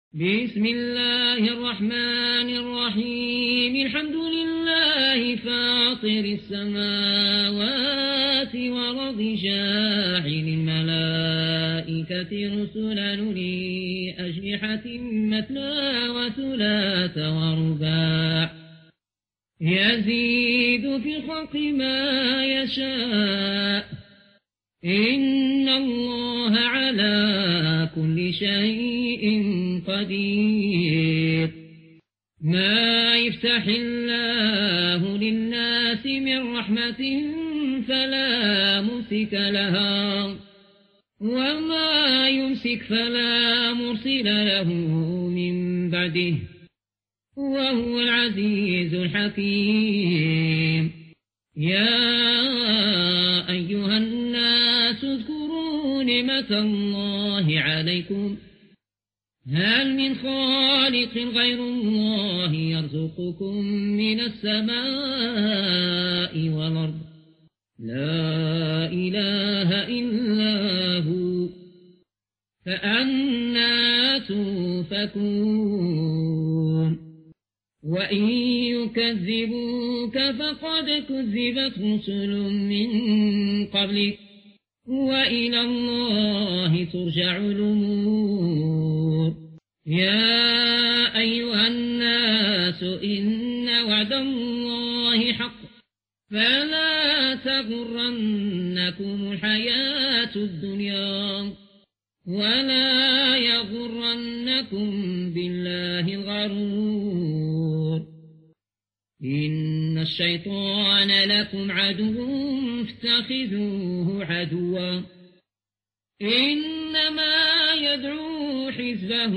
بسم الله الرحمن الرحيم. الحمد لله فاطر السماوات والأرض جاعل الملائكة رسلا أولي أجنحة مثنى وثلاث ورباع يزيد في الخلق ما يشاء إن الله على كل شيء قدير. ما يفتح الله للناس من رحمة فلا ممسك لها وما يمسك فلا مرسل له من بعده وهو العزيز الحكيم. يا أيها الناس اذكروا نعمة الله عليكم هل من خالق غير الله يرزقكم من السماء والأرض لا إله إلا هو فأنى تؤفكون. وإن يكذبوك فقد كذبت رسل من قبلك وإلى الله ترجع الأمور. يا أيها الناس إن وعد الله حق فلا تغرنكم الحياة الدنيا ولا يغرنكم بالله الغرور. إن الشيطان لكم عدو فاتخذوه عدوا إنما يدعو حزبه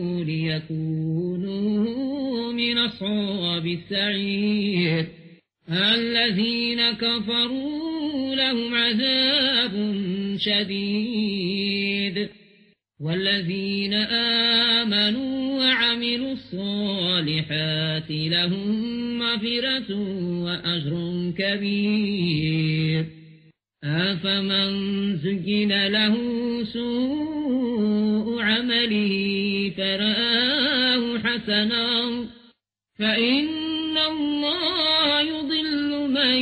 ليكونوا من أصحاب السعير. الذين كفروا لهم عذاب شديد والذين آمنوا وعملوا الصالحات لهم مغفرة وأجر كبير. أفمن زين له سوء عمله فرآه حسنا فإن الله يضل من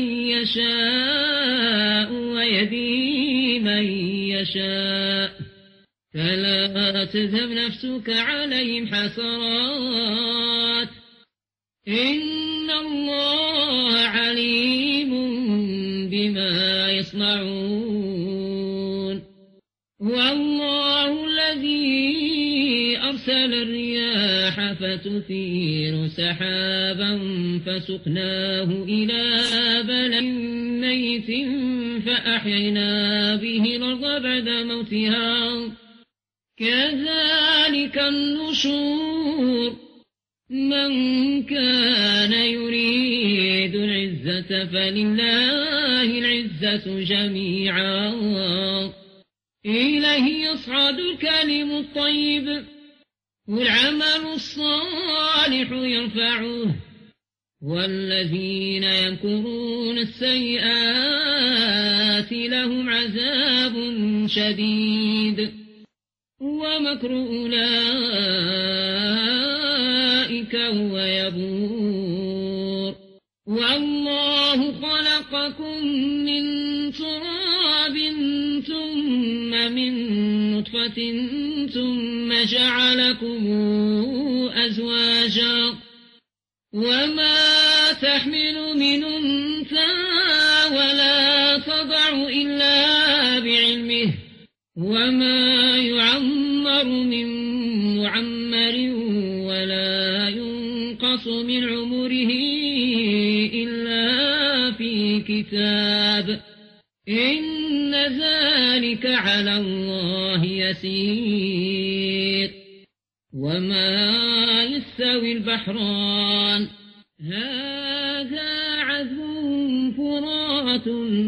يشاء ويهدي من يشاء فلا تذهب نفسك عليهم حسرات إن الله عليم بما يصنعون. والله الذي أرسل الرياح فتثير سحابا فسقناه إلى بلد ميت فأحيينا به الأرض بعد موتها كذلك النشور. من كان يريد العزة فلله العزة جميعا إليه يصعد الكلم الطيب والعمل الصالح يرفعه والذين يمكرون السيئات لهم عذاب شديد ومكر أولئك هو يبور. والله خلقكم من تراب ثم من نطفة ثم جعلكم أزواجا وما تحمل من أنثى ولا تضع إلا بعلمه وما يعمر من معمر ولا ينقص من عمره إلا في كتاب إن ذلك على الله يسير. وما يستوي البحران هذا عذب فرات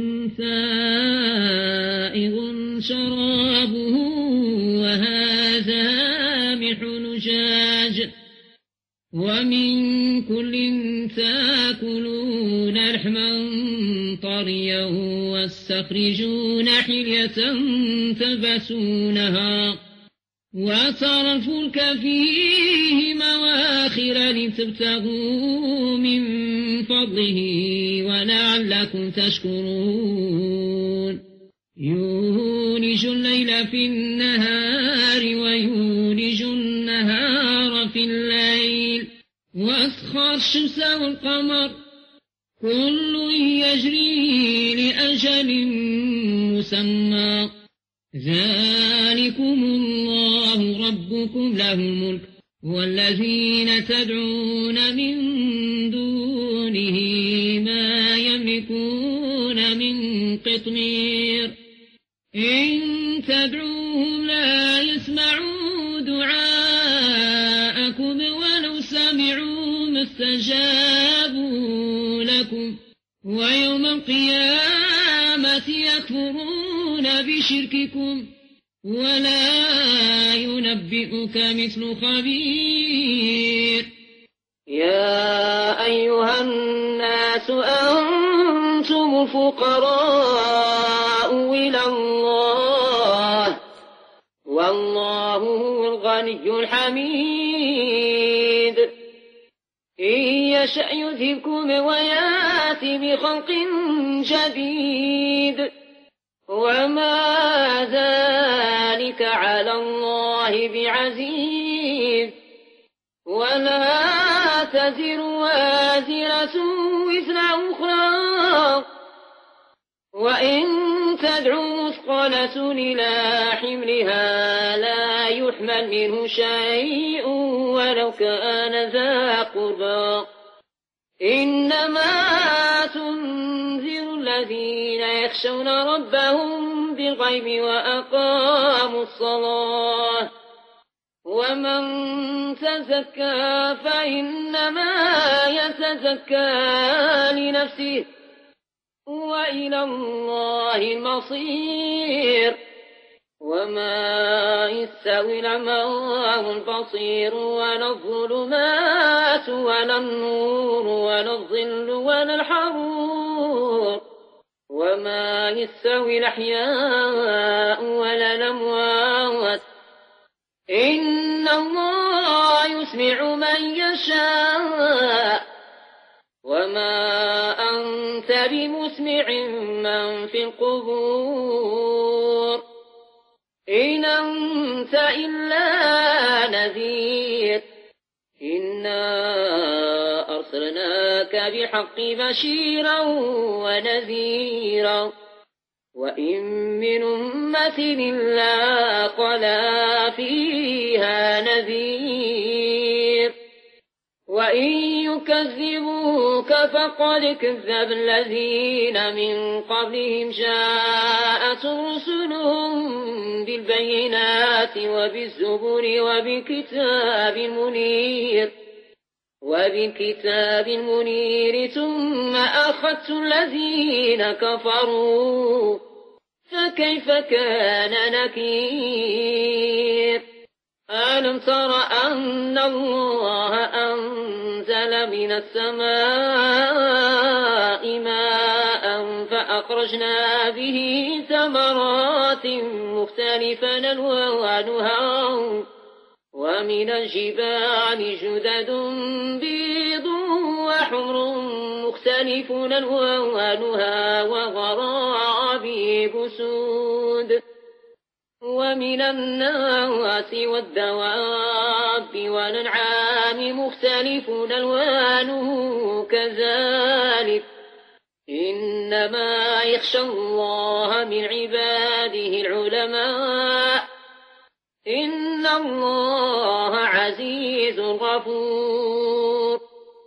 سائغ شرابه وهذا ملح نجاج ومن كل تاكلون لحما طريا واستخرجون حلية تلبسونها وترى الفلك فيه مواخر لتبتغوا من فضله ولعلكم تشكرون يولج الليل في النهار ويولج النهار في الليل وأسخر الشمس والقمر كل يجري لأجل مسمى ذلكم الله ربكم له الملك والذين تدعون من دونه ما يملكون من قطمير إن تدعوهم لا يسمعوا دعاءكم ولو سمعوا ما استجابوا لكم ويوم القيامة يكفرون بشرككم ولا ينبئك مثل خبير يا أيها الناس أنتم الفقراء إلى الله والله هو الغني الحميد إن يشأ يذهبكم ويأتي بخلق جديد وما ذلك على الله بعزيز ولا تزر وازرة وزر أخرى وإن تدعو مثقلة إلى حملها لا يحمل منه شيء ولو كان ذا قربى إنما تنذر الذين يخشون ربهم بالغيب وأقاموا الصلاة ومن تزكى فإنما يتزكى لنفسه وإلى الله المصير وما يستوي الأعمى والبصير ولا الظلمات ولا النور ولا الظل ولا الحرور وما يستوي الأحياء ولا الأموات إن الله يسمع من يشاء وما أنت بمسمع من في القبور إن أنت إلا نذير إنا أرسلناك بحق بشيرا ونذيرا وإن من أمة إلا خلا فيها نذير وإن يكذبوك فقد كذب الذين من قبلهم جاءت رسلهم بالبينات وبالزبر وبالكتاب المنير ثم أخذت الذين كفروا فكيف كان نكير ألم تر أن الله أنزل من السماء ماء فأخرجنا به ثمرات مختلفا ألوانها ومن الجبال جدد بيض وحمر مختلف ألوانها وغرابيب سود ومن الناس والدواب والأنعام مختلف ألوانه كذلك إنما يخشى الله من عباده العلماء إن الله عزيز غفور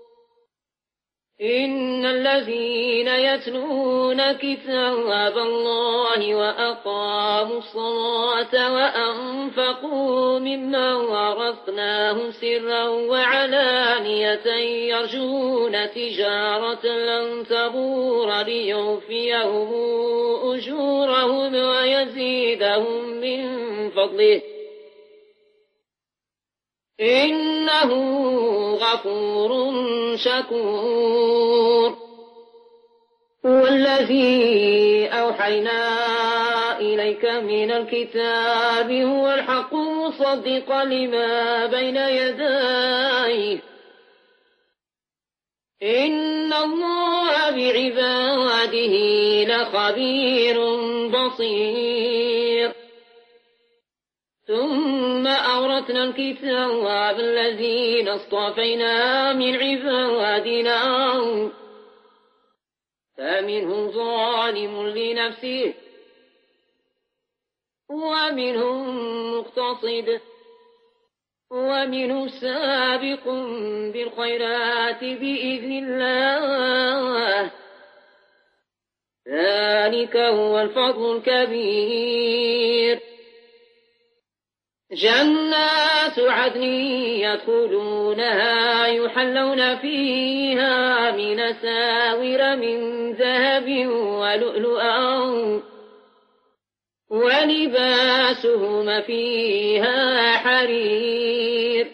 إن الذين يتلون كتاب الله وأقاموا الصلاة وأنفقوا مما رزقناهم سرا وعلانية يرجون تجارة لن تبور ليوفيهم أجورهم ويزيدهم من فضله إنه غفور شكور والذي أوحينا إليك من الكتاب هو الحق مصدقا لما بين يديه إن الله بعباده لخبير بصير ثم أورثنا الكتاب الذين اصطفينا من عبادنا فمنهم ظالم لنفسه ومنهم مقتصد ومنهم سابق بالخيرات بإذن الله ذلك هو الفضل الكبير جنات عدن يدخلونها يحلون فيها من أساور من ذهب ولؤلؤا ولباسهم فيها حرير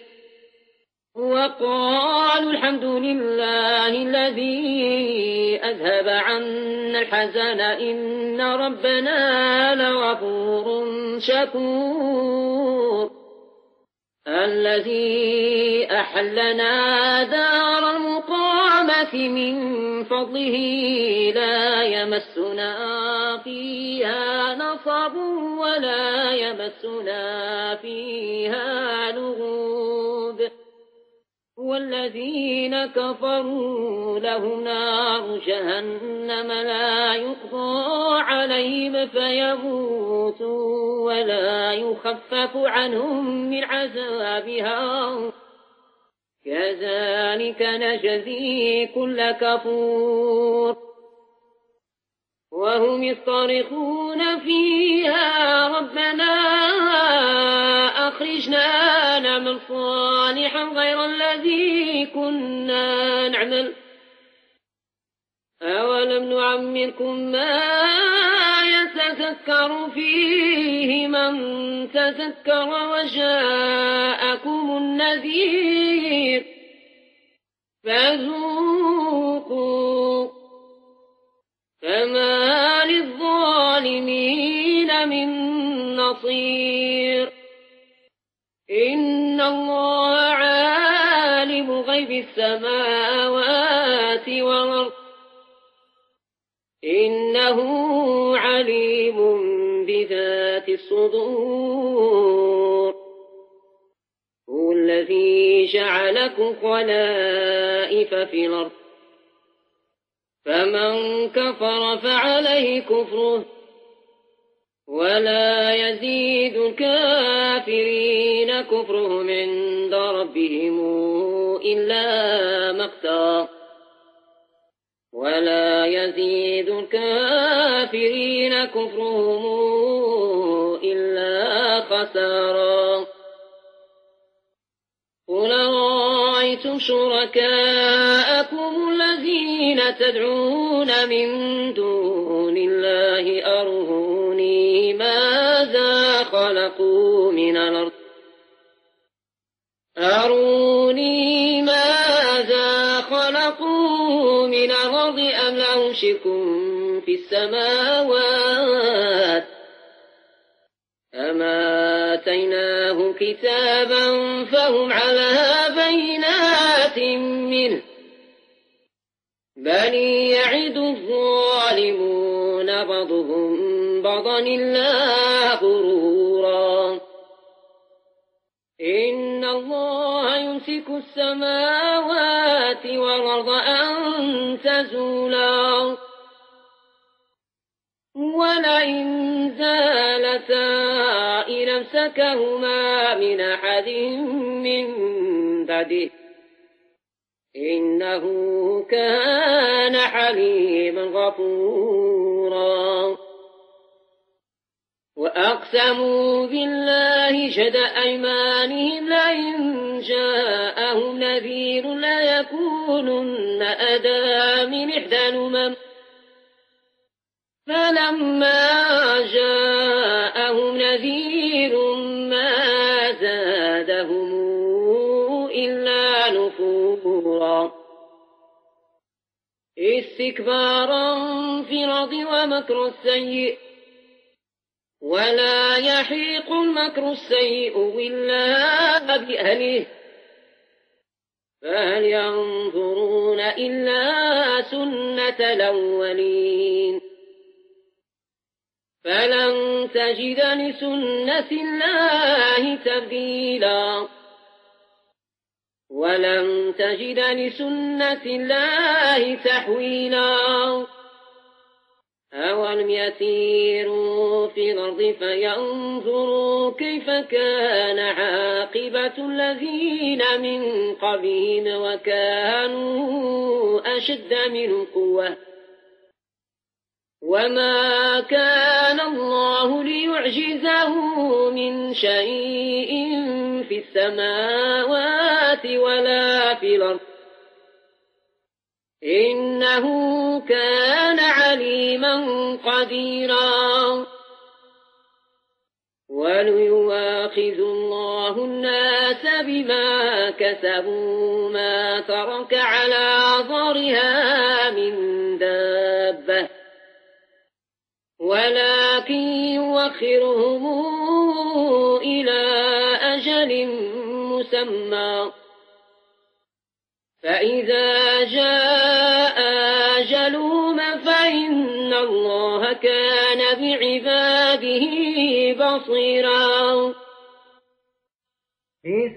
وقالوا الحمد لله الذي أذهب عنا الحزن إن ربنا لغفور شكور الذي أحلنا دار المقامة من فضله لا يمسنا فيها نصب ولا يمسنا فيها لغوب والذين كفروا لهم نار جهنم لا يقضى عليهم فيموتوا ولا يخفف عنهم من عذابها كذلك نجزي كل كفور وهم يصطرخون فيها ربنا أخرجنا نعمل صالحا غير الذي كنا نعمل أولم نعمركم ما يتذكر فيه من تذكر وجاءكم النذير فذوقوا فما للظالمين من نصير إن الله عالم غيب السماوات والأرض إنه عليم بذات الصدور هو الذي جعلكم خلائف في الأرض فمن كفر فعليه كفره ولا يزيد الكافرين كفرهم عند ربهم إلا مقتا ولا يزيد الكافرين كفرهم إلا خسارا قل رأيتم شركاءكم الذين تدعون من دون الله أروني ماذا خلقوا من الأرض أروني ماذا خلقوا من الأرض أم لهم شرك في السماوات أما آتيناه كتابا فهم على بينات منه بل يعد الظالمون بعضهم بعضا إلا غرورا إن الله يمسك السماوات والأرض أن تزولا ولئن زالتا إن أمسكهما من أحد من بعده إنه كان حليما غفورا وأقسموا بالله جهد أيمانهم لئن جاءهم نذير ليكونن أهدى من إحدى الأمم فلما جاءهم نذير ما زادهم إلا نفورا استكبارا في الأرض ومكر السيء ولا يحيق المكر السيء إلا بأهله فهل ينظرون إلا سنة الأولين فلن تجد لسنة الله تبديلا ولن تجد لسنة الله تحويلا أولم يسيروا في الأرض فينظروا كيف كان عاقبة الذين من قبلهم وكانوا أشد منهم قوة وما كان الله ليعجزه من شيء في السماوات ولا في الأرض إنه كان عليما قديرا وليواخذ الله الناس بما كسبوا ما ترك على ظهرها من دابة ولكن يوخرهم إلى أجل مسمى فإذا جاء أجلهم فإن الله كان بعباده بصيرا